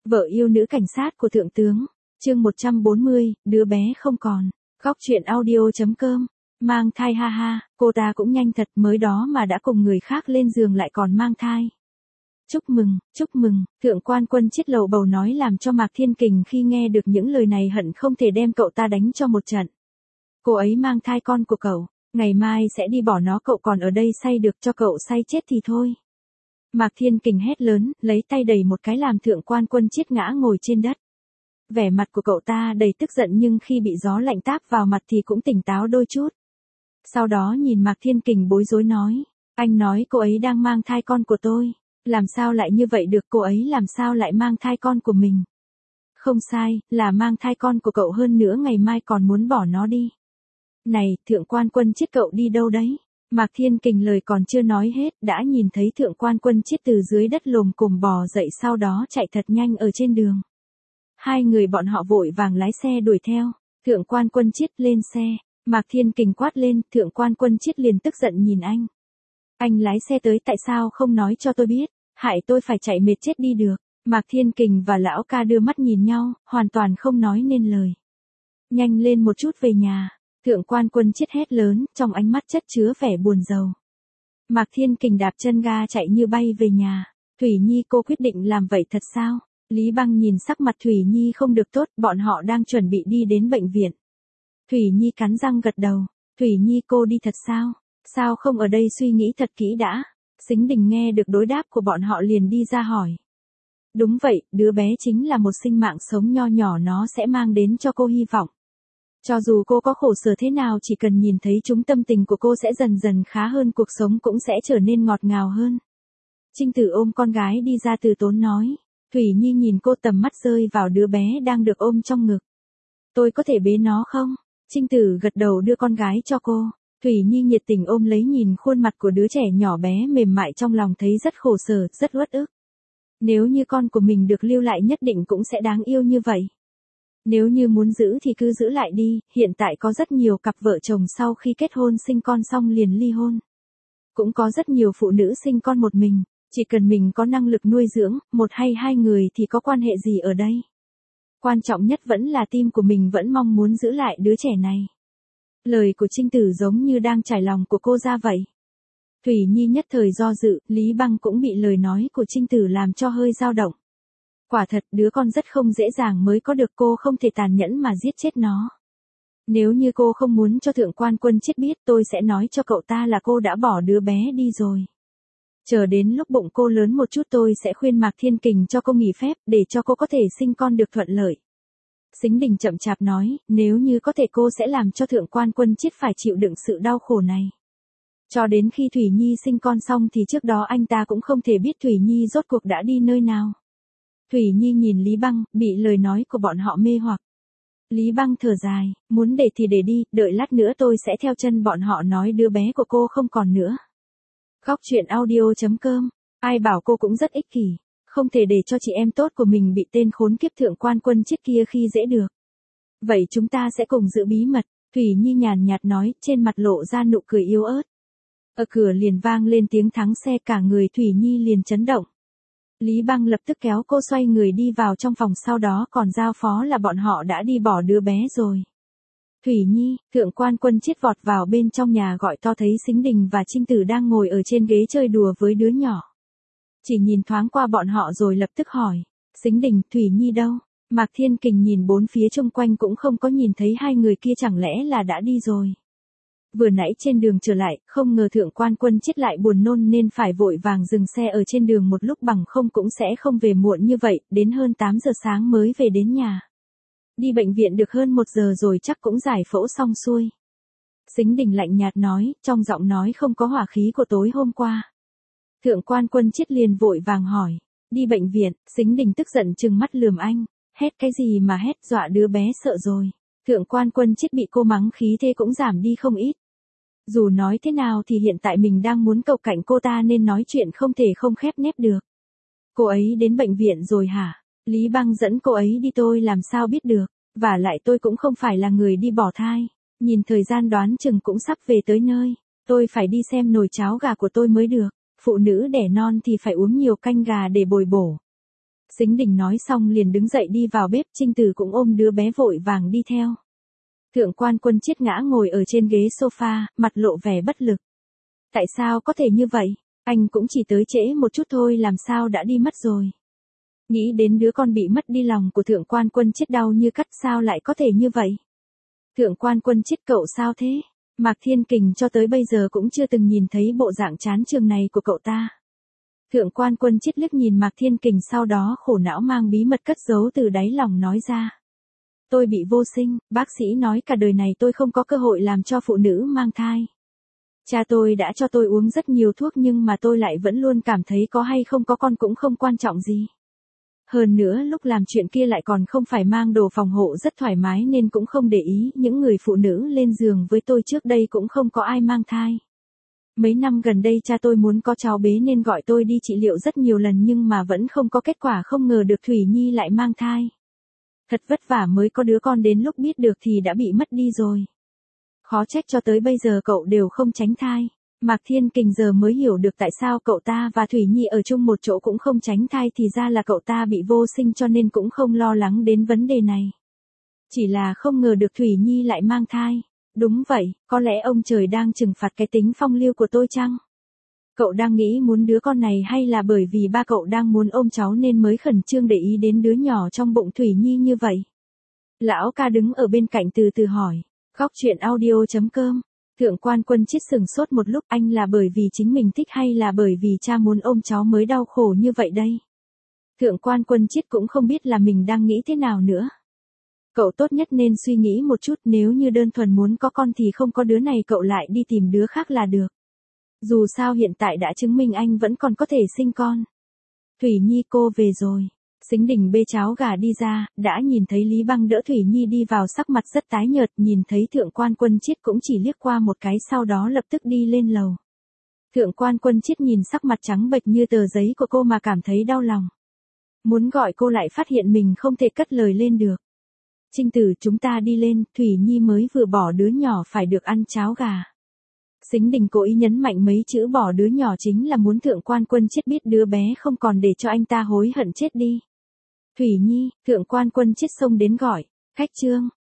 Vợ yêu nữ cảnh sát của thượng tướng. Chương 140, đứa bé không còn. Góc truyện audio.com. Mang thai ha ha, cô ta cũng nhanh thật, mới đó mà đã cùng người khác lên giường lại còn mang thai. Chúc mừng, thượng quan Quân Chiết lầu bầu nói làm cho Mạc Thiên Kình khi nghe được những lời này hận không thể đem cậu ta đánh cho một trận. Cô ấy mang thai con của cậu, ngày mai sẽ đi bỏ nó, cậu còn ở đây say được, cho cậu say chết thì thôi. Mạc Thiên Kình hét lớn, lấy tay đẩy một cái làm thượng quan Quân Chiết ngã ngồi trên đất. Vẻ mặt của cậu ta đầy tức giận nhưng khi bị gió lạnh táp vào mặt thì cũng tỉnh táo đôi chút. Sau đó nhìn Mạc Thiên Kình bối rối nói, anh nói cô ấy đang mang thai con của tôi, làm sao lại như vậy được, cô ấy làm sao lại mang thai con của mình? Không sai, là mang thai con của cậu, hơn nữa ngày mai còn muốn bỏ nó đi. Này, thượng quan Quân Chiết cậu đi đâu đấy? Mạc Thiên Kình lời còn chưa nói hết, đã nhìn thấy thượng quan Quân Chiết từ dưới đất lồm cồm bò dậy, sau đó chạy thật nhanh ở trên đường. Hai người bọn họ vội vàng lái xe đuổi theo, thượng quan Quân Chiết lên xe, Mạc Thiên Kình quát lên, thượng quan Quân Chiết liền tức giận nhìn anh. Anh lái xe tới tại sao không nói cho tôi biết, hại tôi phải chạy mệt chết đi được. Mạc Thiên Kình và lão ca đưa mắt nhìn nhau, hoàn toàn không nói nên lời. Nhanh lên một chút về nhà, thượng quan Quân Chiết hét lớn, trong ánh mắt chất chứa vẻ buồn rầu. Mạc Thiên Kình đạp chân ga chạy như bay về nhà. Thủy Nhi, cô quyết định làm vậy thật sao? Lý Băng nhìn sắc mặt Thủy Nhi không được tốt, bọn họ đang chuẩn bị đi đến bệnh viện. Thủy Nhi cắn răng gật đầu. Thủy Nhi, cô đi thật sao? Sao không ở đây suy nghĩ thật kỹ đã? Sính Đình nghe được đối đáp của bọn họ liền đi ra hỏi. Đúng vậy, đứa bé chính là một sinh mạng sống nho nhỏ, nó sẽ mang đến cho cô hy vọng. Cho dù cô có khổ sở thế nào, chỉ cần nhìn thấy chúng, tâm tình của cô sẽ dần dần khá hơn, cuộc sống cũng sẽ trở nên ngọt ngào hơn. Trinh Tử ôm con gái đi ra từ tốn nói. Thủy Nhi nhìn cô, tầm mắt rơi vào đứa bé đang được ôm trong ngực. Tôi có thể bế nó không? Trinh Tử gật đầu đưa con gái cho cô. Thủy Nhi nhiệt tình ôm lấy, nhìn khuôn mặt của đứa trẻ nhỏ bé mềm mại, trong lòng thấy rất khổ sở, rất uất ức. Nếu như con của mình được lưu lại nhất định cũng sẽ đáng yêu như vậy. Nếu như muốn giữ thì cứ giữ lại đi, hiện tại có rất nhiều cặp vợ chồng sau khi kết hôn sinh con xong liền ly hôn. Cũng có rất nhiều phụ nữ sinh con một mình, chỉ cần mình có năng lực nuôi dưỡng, một hay hai người thì có quan hệ gì ở đây. Quan trọng nhất vẫn là tim của mình vẫn mong muốn giữ lại đứa trẻ này. Lời của Trinh Tử giống như đang trải lòng của cô ra vậy. Thủy Nhi nhất thời do dự, Lý Băng cũng bị lời nói của Trinh Tử làm cho hơi dao động. Quả thật, đứa con rất không dễ dàng mới có được, cô không thể tàn nhẫn mà giết chết nó. Nếu như cô không muốn cho thượng quan Quân Chiết biết, tôi sẽ nói cho cậu ta là cô đã bỏ đứa bé đi rồi. Chờ đến lúc bụng cô lớn một chút tôi sẽ khuyên Mạc Thiên Kình cho cô nghỉ phép, để cho cô có thể sinh con được thuận lợi. Sính Đình chậm chạp nói, nếu như có thể cô sẽ làm cho thượng quan Quân Chiết phải chịu đựng sự đau khổ này. Cho đến khi Thủy Nhi sinh con xong thì trước đó anh ta cũng không thể biết Thủy Nhi rốt cuộc đã đi nơi nào. Thủy Nhi nhìn Lý Băng, bị lời nói của bọn họ mê hoặc. Lý Băng thở dài, muốn để thì để đi, đợi lát nữa tôi sẽ theo chân bọn họ nói đứa bé của cô không còn nữa. Góc truyện audio.com. Ai bảo cô cũng rất ích kỷ, không thể để cho chị em tốt của mình bị tên khốn kiếp thượng quan Quân Chiết kia khi dễ được. Vậy chúng ta sẽ cùng giữ bí mật, Thủy Nhi nhàn nhạt nói, trên mặt lộ ra nụ cười yếu ớt. Ở cửa liền vang lên tiếng thắng xe, cả người Thủy Nhi liền chấn động. Lý Băng lập tức kéo cô xoay người đi vào trong phòng, sau đó còn giao phó là bọn họ đã đi bỏ đứa bé rồi. Thủy Nhi, thượng quan Quân Chiết vọt vào bên trong nhà gọi to, thấy Sính Đình và Trinh Tử đang ngồi ở trên ghế chơi đùa với đứa nhỏ. Chỉ nhìn thoáng qua bọn họ rồi lập tức hỏi, Sính Đình, Thủy Nhi đâu? Mạc Thiên Kình nhìn bốn phía xung quanh cũng không có nhìn thấy hai người kia, chẳng lẽ là đã đi rồi. Vừa nãy trên đường trở lại, không ngờ thượng quan Quân Chiết lại buồn nôn nên phải vội vàng dừng xe ở trên đường một lúc, bằng không cũng sẽ không về muộn như vậy, đến hơn 8 giờ sáng mới về đến nhà. Đi bệnh viện được hơn 1 giờ rồi, chắc cũng giải phẫu xong xuôi. Sính Đình lạnh nhạt nói, trong giọng nói không có hỏa khí của tối hôm qua. Thượng quan Quân Chiết liền vội vàng hỏi, đi bệnh viện? Sính Đình tức giận trừng mắt lườm anh, hét cái gì mà hét, dọa đứa bé sợ rồi. Thượng quan Quân Chiết bị cô mắng khí thế cũng giảm đi không ít. Dù nói thế nào thì hiện tại mình đang muốn cậu cạnh cô ta nên nói chuyện không thể không khép nép được. Cô ấy đến bệnh viện rồi hả? Lý Băng dẫn cô ấy đi, tôi làm sao biết được, vả lại tôi cũng không phải là người đi bỏ thai. Nhìn thời gian đoán chừng cũng sắp về tới nơi, tôi phải đi xem nồi cháo gà của tôi mới được. Phụ nữ đẻ non thì phải uống nhiều canh gà để bồi bổ. Sính Đình nói xong liền đứng dậy đi vào bếp, Trinh Tử cũng ôm đứa bé vội vàng đi theo. Thượng quan Quân Chiết ngã ngồi ở trên ghế sofa, mặt lộ vẻ bất lực. Tại sao có thể như vậy? Anh cũng chỉ tới trễ một chút thôi làm sao đã đi mất rồi. Nghĩ đến đứa con bị mất đi lòng của thượng quan Quân Chiết đau như cắt, sao lại có thể như vậy? Thượng quan Quân Chiết cậu sao thế? Mạc Thiên Kình cho tới bây giờ cũng chưa từng nhìn thấy bộ dạng chán trường này của cậu ta. Thượng quan Quân Chiết liếc nhìn Mạc Thiên Kình, sau đó khổ não mang bí mật cất giấu từ đáy lòng nói ra. Tôi bị vô sinh, bác sĩ nói cả đời này tôi không có cơ hội làm cho phụ nữ mang thai. Cha tôi đã cho tôi uống rất nhiều thuốc nhưng mà tôi lại vẫn luôn cảm thấy có hay không có con cũng không quan trọng gì. Hơn nữa lúc làm chuyện kia lại còn không phải mang đồ phòng hộ rất thoải mái nên cũng không để ý, những người phụ nữ lên giường với tôi trước đây cũng không có ai mang thai. Mấy năm gần đây cha tôi muốn có cháu bé nên gọi tôi đi trị liệu rất nhiều lần nhưng mà vẫn không có kết quả, không ngờ được Thủy Nhi lại mang thai. Thật vất vả mới có đứa con, đến lúc biết được thì đã bị mất đi rồi. Khó trách cho tới bây giờ cậu đều không tránh thai. Mạc Thiên Kình giờ mới hiểu được tại sao cậu ta và Thủy Nhi ở chung một chỗ cũng không tránh thai, thì ra là cậu ta bị vô sinh cho nên cũng không lo lắng đến vấn đề này. Chỉ là không ngờ được Thủy Nhi lại mang thai. Đúng vậy, có lẽ ông trời đang trừng phạt cái tính phong lưu của tôi chăng? Cậu đang nghĩ muốn đứa con này hay là bởi vì ba cậu đang muốn ôm cháu nên mới khẩn trương để ý đến đứa nhỏ trong bụng Thủy Nhi như vậy? Lão ca đứng ở bên cạnh từ từ hỏi. Góc truyện audio.com. Thượng quan Quân Chiết sừng sốt một lúc, anh là bởi vì chính mình thích hay là bởi vì cha muốn ôm cháu mới đau khổ như vậy đây? Thượng quan Quân Chiết cũng không biết là mình đang nghĩ thế nào nữa. Cậu tốt nhất nên suy nghĩ một chút, nếu như đơn thuần muốn có con thì không có đứa này cậu lại đi tìm đứa khác là được. Dù sao hiện tại đã chứng minh anh vẫn còn có thể sinh con. Thủy Nhi cô về rồi. Sính Đình bê cháo gà đi ra, đã nhìn thấy Lý Băng đỡ Thủy Nhi đi vào, sắc mặt rất tái nhợt, nhìn thấy thượng quan Quân Chiết cũng chỉ liếc qua một cái sau đó lập tức đi lên lầu. Thượng quan Quân Chiết nhìn sắc mặt trắng bệch như tờ giấy của cô mà cảm thấy đau lòng. Muốn gọi cô lại phát hiện mình không thể cất lời lên được. Trinh Tử, chúng ta đi lên, Thủy Nhi mới vừa bỏ đứa nhỏ phải được ăn cháo gà. Sính Đình cố ý nhấn mạnh mấy chữ bỏ đứa nhỏ chính là muốn thượng quan Quân Chiết biết đứa bé không còn để cho anh ta hối hận chết đi. Thủy Nhi, thượng quan Quân Chiết xông đến gọi. Khách Trương,